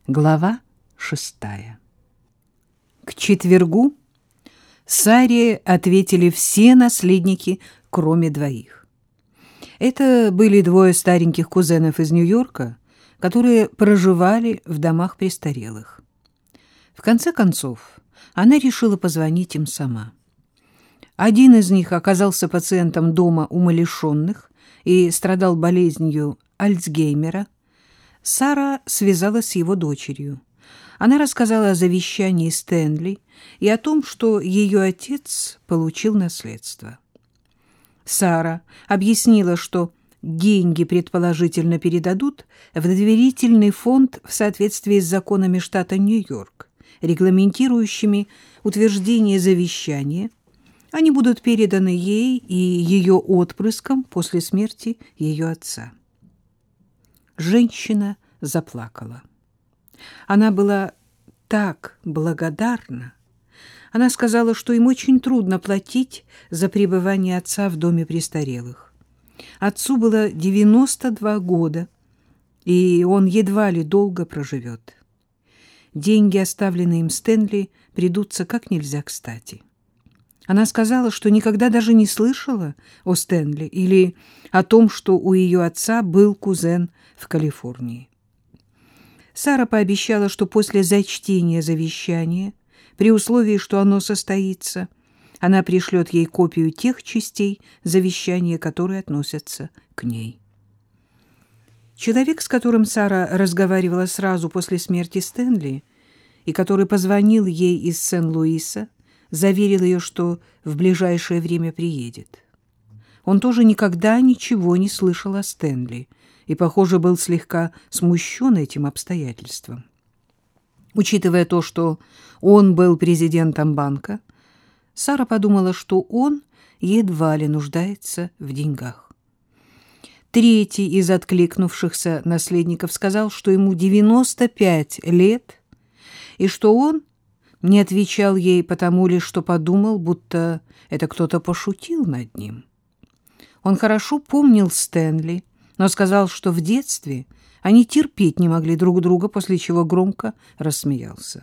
Глава 6. К четвергу Саре ответили все наследники, кроме двоих. Это были двое стареньких кузенов из Нью-Йорка, которые проживали в домах престарелых. В конце концов, она решила позвонить им сама. Один из них оказался пациентом дома умалишенных и страдал болезнью Альцгеймера. Сара связалась с его дочерью. Она рассказала о завещании Стэнли и о том, что ее отец получил наследство. Сара объяснила, что деньги предположительно передадут в доверительный фонд в соответствии с законами штата Нью-Йорк, регламентирующими утверждение завещания. Они будут переданы ей и ее отпрыскам после смерти ее отца. Женщина заплакала. Она была так благодарна. Она сказала, что им очень трудно платить за пребывание отца в доме престарелых. Отцу было 92 года, и он едва ли долго проживет. Деньги, оставленные им Стэнли, придутся как нельзя кстати. Она сказала, что никогда даже не слышала о Стэнли или о том, что у ее отца был кузен в Калифорнии. Сара пообещала, что после зачтения завещания, при условии, что оно состоится, она пришлет ей копию тех частей завещания, которые относятся к ней. Человек, с которым Сара разговаривала сразу после смерти Стэнли и который позвонил ей из Сен-Луиса, заверил ее, что в ближайшее время приедет. Он тоже никогда ничего не слышал о Стэнли и, похоже, был слегка смущен этим обстоятельством. Учитывая то, что он был президентом банка, Сара подумала, что он едва ли нуждается в деньгах. Третий из откликнувшихся наследников сказал, что ему 95 лет и что он не отвечал ей потому лишь, что подумал, будто это кто-то пошутил над ним. Он хорошо помнил Стэнли, но сказал, что в детстве они терпеть не могли друг друга, после чего громко рассмеялся.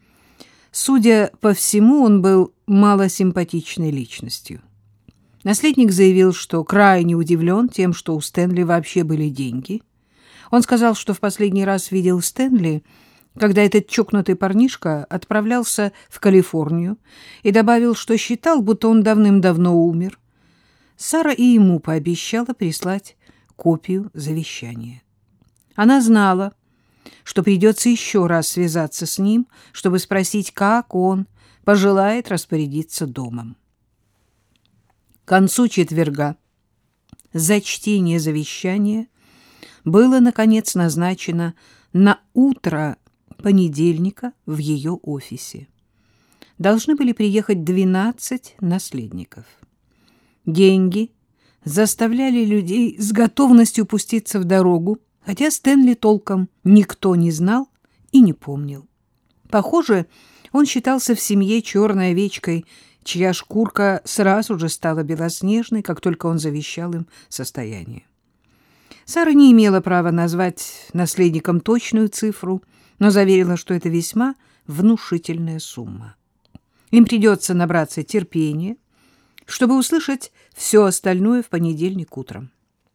Судя по всему, он был малосимпатичной личностью. Наследник заявил, что крайне удивлен тем, что у Стэнли вообще были деньги. Он сказал, что в последний раз видел Стэнли, когда этот чокнутый парнишка отправлялся в Калифорнию, и добавил, что считал, будто он давным-давно умер. Сара и ему пообещала прислать копию завещания. Она знала, что придется еще раз связаться с ним, чтобы спросить, как он пожелает распорядиться домом. К концу четверга зачтение завещания было, наконец, назначено на утро понедельника в ее офисе. Должны были приехать 12 наследников. Деньги заставляли людей с готовностью пуститься в дорогу, хотя Стэнли толком никто не знал и не помнил. Похоже, он считался в семье черной овечкой, чья шкурка сразу же стала белоснежной, как только он завещал им состояние. Сара не имела права назвать наследникам точную цифру, но заверила, что это весьма внушительная сумма. Им придется набраться терпения, чтобы услышать все остальное в понедельник утром.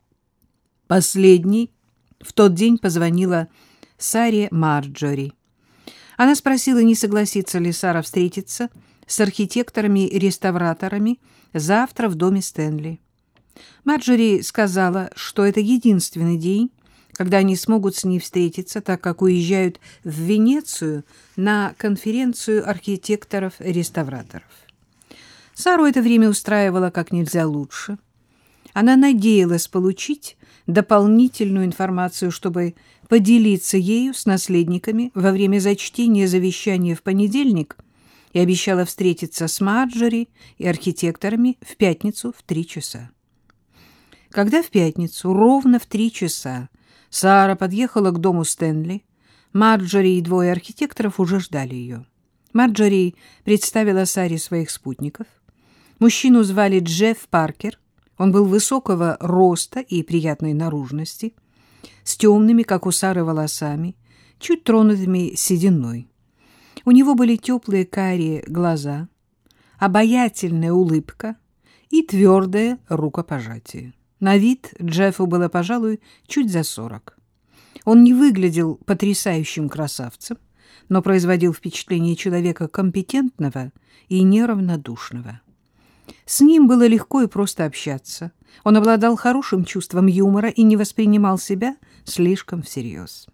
Последней в тот день позвонила Саре Марджори. Она спросила, не согласится ли Сара встретиться с архитекторами-реставраторами завтра в доме Стэнли. Марджори сказала, что это единственный день, когда они смогут с ней встретиться, так как уезжают в Венецию на конференцию архитекторов-реставраторов. Сару это время устраивало как нельзя лучше. Она надеялась получить дополнительную информацию, чтобы поделиться ею с наследниками во время зачтения завещания в понедельник, и обещала встретиться с Марджори и архитекторами в пятницу в 3 часа. Когда в пятницу ровно в 3 часа Сара подъехала к дому Стэнли, Марджори и 2 архитекторов уже ждали ее. Марджори представила Саре своих спутников. Мужчину звали Джефф Паркер. Он был высокого роста и приятной наружности, с темными, как у Сары, волосами, чуть тронутыми сединой. У него были теплые карие глаза, обаятельная улыбка и твердое рукопожатие. На вид Джеффу было, пожалуй, чуть за 40. Он не выглядел потрясающим красавцем, но производил впечатление человека компетентного и неравнодушного. С ним было легко и просто общаться. Он обладал хорошим чувством юмора и не воспринимал себя слишком всерьез.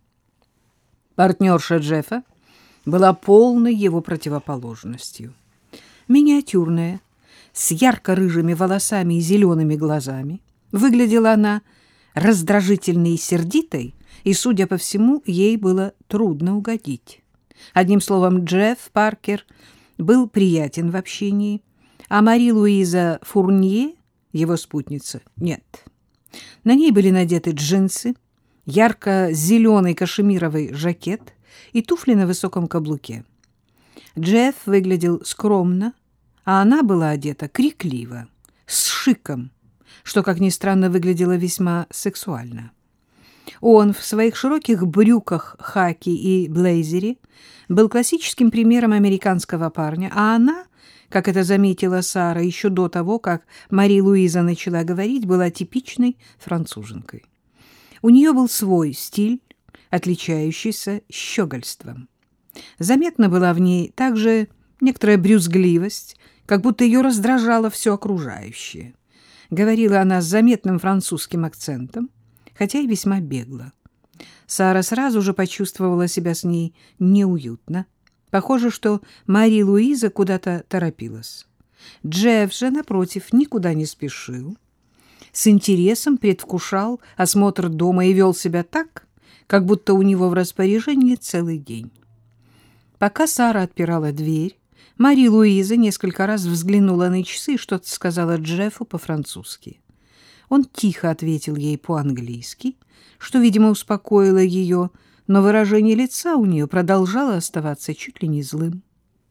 Партнерша Джеффа была полной его противоположностью. Миниатюрная, с ярко-рыжими волосами и зелеными глазами, выглядела она раздражительной и сердитой, и, судя по всему, ей было трудно угодить. Одним словом, Джефф Паркер был приятен в общении, а Мари-Луиза Фурнье, его спутница, нет. На ней были надеты джинсы, ярко-зеленый кашемировый жакет и туфли на высоком каблуке. Джефф выглядел скромно, а она была одета крикливо, с шиком, что, как ни странно, выглядело весьма сексуально. Он в своих широких брюках хаки и блейзере был классическим примером американского парня, а она, как это заметила Сара еще до того, как Мари-Луиза начала говорить, была типичной француженкой. У нее был свой стиль, отличающийся щегольством. Заметна была в ней также некоторая брюзгливость, как будто ее раздражало все окружающее. Говорила она с заметным французским акцентом, хотя и весьма бегло. Сара сразу же почувствовала себя с ней неуютно. Похоже, что Мари-Луиза куда-то торопилась. Джефф же, напротив, никуда не спешил. С интересом предвкушал осмотр дома и вел себя так, как будто у него в распоряжении целый день. Пока Сара отпирала дверь, Мари-Луиза несколько раз взглянула на часы и что-то сказала Джеффу по-французски. Он тихо ответил ей по-английски, что, видимо, успокоило ее, но выражение лица у нее продолжало оставаться чуть ли не злым.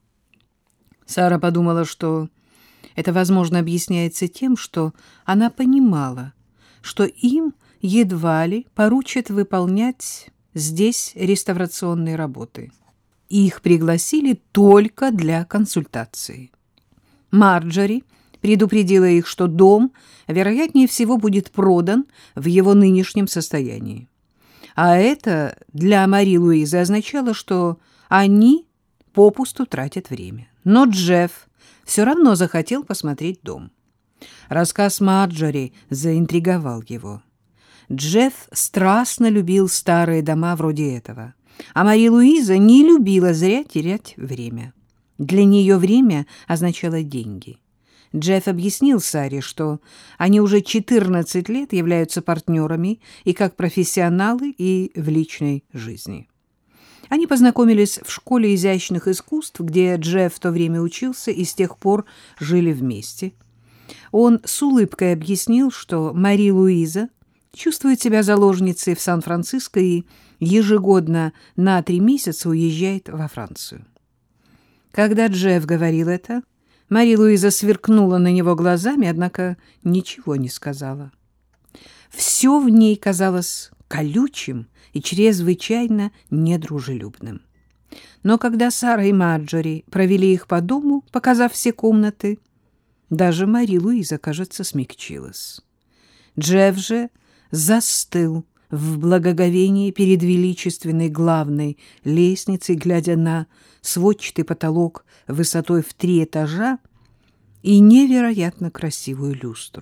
Сара подумала, что это, возможно, объясняется тем, что она понимала, что им едва ли поручат выполнять здесь реставрационные работы. Их пригласили только для консультации. Марджори предупредила их, что дом, вероятнее всего, будет продан в его нынешнем состоянии. А это для Мари-Луизы означало, что они попусту тратят время. Но Джефф все равно захотел посмотреть дом. Рассказ Марджори заинтриговал его. Джефф страстно любил старые дома вроде этого, а Мари-Луиза не любила зря терять время. Для нее время означало деньги. Джефф объяснил Саре, что они уже 14 лет являются партнерами и как профессионалы, и в личной жизни. Они познакомились в школе изящных искусств, где Джефф в то время учился, и с тех пор жили вместе. Он с улыбкой объяснил, что Мари-Луиза чувствует себя заложницей в Сан-Франциско и ежегодно на 3 месяца уезжает во Францию. Когда Джефф говорил это, Мари-Луиза сверкнула на него глазами, однако ничего не сказала. Все в ней казалось колючим и чрезвычайно недружелюбным. Но когда Сара и Марджори провели их по дому, показав все комнаты, даже Мари-Луиза, кажется, смягчилась. Джефф же застыл в благоговении перед величественной главной лестницей, глядя на сводчатый потолок высотой в 3 этажа и невероятно красивую люстру.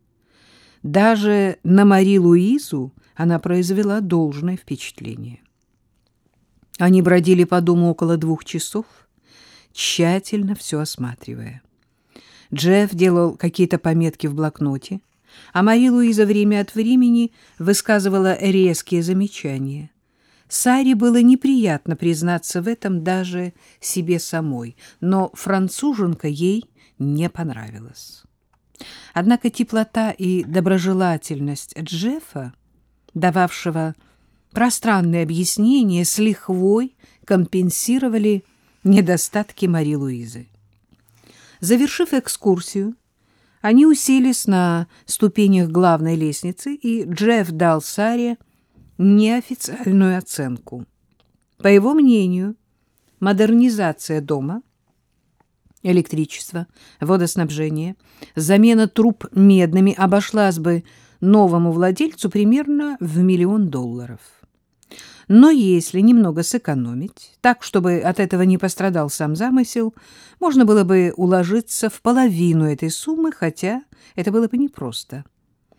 Даже на Мари-Луизу она произвела должное впечатление. Они бродили по дому около 2 часов, тщательно все осматривая. Джефф делал какие-то пометки в блокноте, а Мари-Луиза время от времени высказывала резкие замечания. Саре было неприятно признаться в этом даже себе самой, но француженка ей не понравилась. Однако теплота и доброжелательность Джеффа, дававшего пространные объяснения, с лихвой компенсировали недостатки Мари-Луизы. Завершив экскурсию, они уселись на ступенях главной лестницы, и Джефф дал Саре неофициальную оценку. По его мнению, модернизация дома, электричество, водоснабжение, замена труб медными обошлась бы новому владельцу примерно в $1 миллион. Но если немного сэкономить, так, чтобы от этого не пострадал сам замысел, можно было бы уложиться в половину этой суммы, хотя это было бы непросто.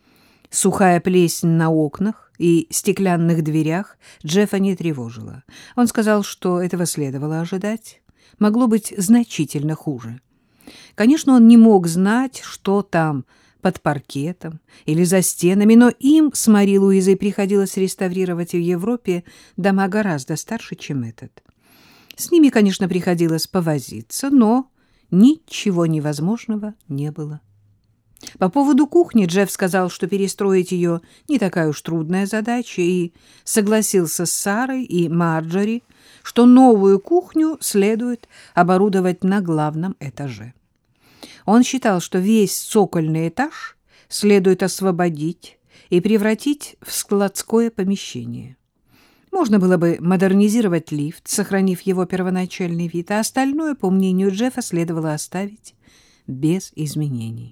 Сухая плесень на окнах и стеклянных дверях Джеффа не тревожила. Он сказал, что этого следовало ожидать. Могло быть значительно хуже. Конечно, он не мог знать, что там под паркетом или за стенами, но им с Мари Луизой приходилось реставрировать в Европе дома гораздо старше, чем этот. С ними, конечно, приходилось повозиться, но ничего невозможного не было. По поводу кухни Джефф сказал, что перестроить ее не такая уж трудная задача, и согласился с Сарой и Марджори, что новую кухню следует оборудовать на главном этаже. Он считал, что весь цокольный этаж следует освободить и превратить в складское помещение. Можно было бы модернизировать лифт, сохранив его первоначальный вид, а остальное, по мнению Джеффа, следовало оставить без изменений.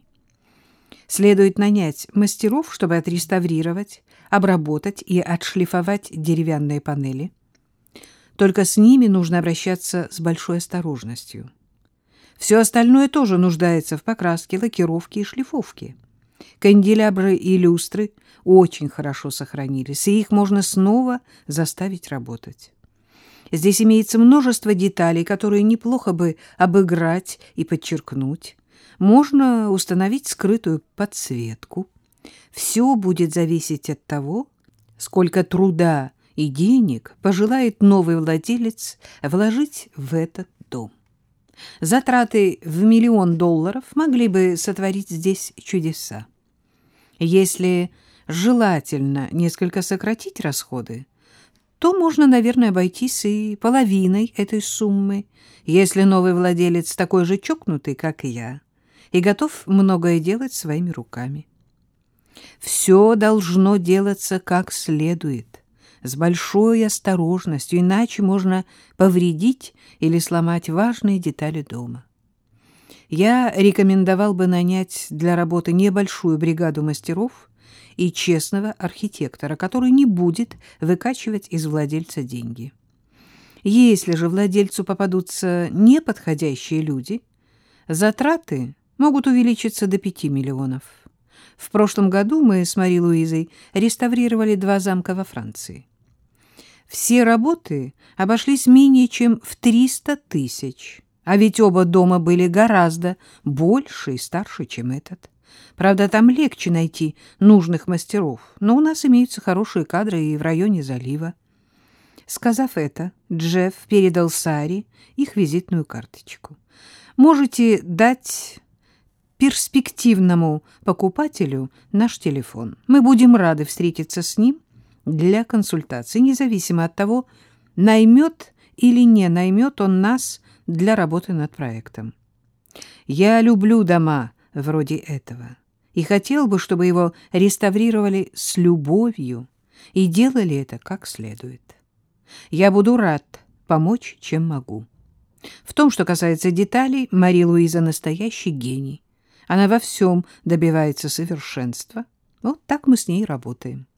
Следует нанять мастеров, чтобы отреставрировать, обработать и отшлифовать деревянные панели. Только с ними нужно обращаться с большой осторожностью. Все остальное тоже нуждается в покраске, лакировке и шлифовке. Канделябры и люстры очень хорошо сохранились, и их можно снова заставить работать. Здесь имеется множество деталей, которые неплохо бы обыграть и подчеркнуть. Можно установить скрытую подсветку. Все будет зависеть от того, сколько труда и денег пожелает новый владелец вложить в этот дом. Затраты в $1 миллион могли бы сотворить здесь чудеса. Если желательно несколько сократить расходы, то можно, наверное, обойтись и половиной этой суммы, если новый владелец такой же чокнутый, как и я, и готов многое делать своими руками. Все должно делаться как следует, с большой осторожностью, иначе можно повредить или сломать важные детали дома. Я рекомендовал бы нанять для работы небольшую бригаду мастеров и честного архитектора, который не будет выкачивать из владельца деньги. Если же владельцу попадутся неподходящие люди, затраты могут увеличиться до 5 миллионов. В прошлом году мы с Мари Луизой реставрировали 2 замка во Франции. Все работы обошлись менее чем в 300 тысяч, а ведь оба дома были гораздо больше и старше, чем этот. Правда, там легче найти нужных мастеров, но у нас имеются хорошие кадры и в районе залива. Сказав это, Джефф передал Саре их визитную карточку. Можете дать перспективному покупателю наш телефон. Мы будем рады встретиться с ним для консультации, независимо от того, наймет или не наймет он нас для работы над проектом. Я люблю дома вроде этого и хотел бы, чтобы его реставрировали с любовью и делали это как следует. Я буду рад помочь, чем могу. В том, что касается деталей, Мари Луиза настоящий гений. Она во всем добивается совершенства. Вот так мы с ней работаем.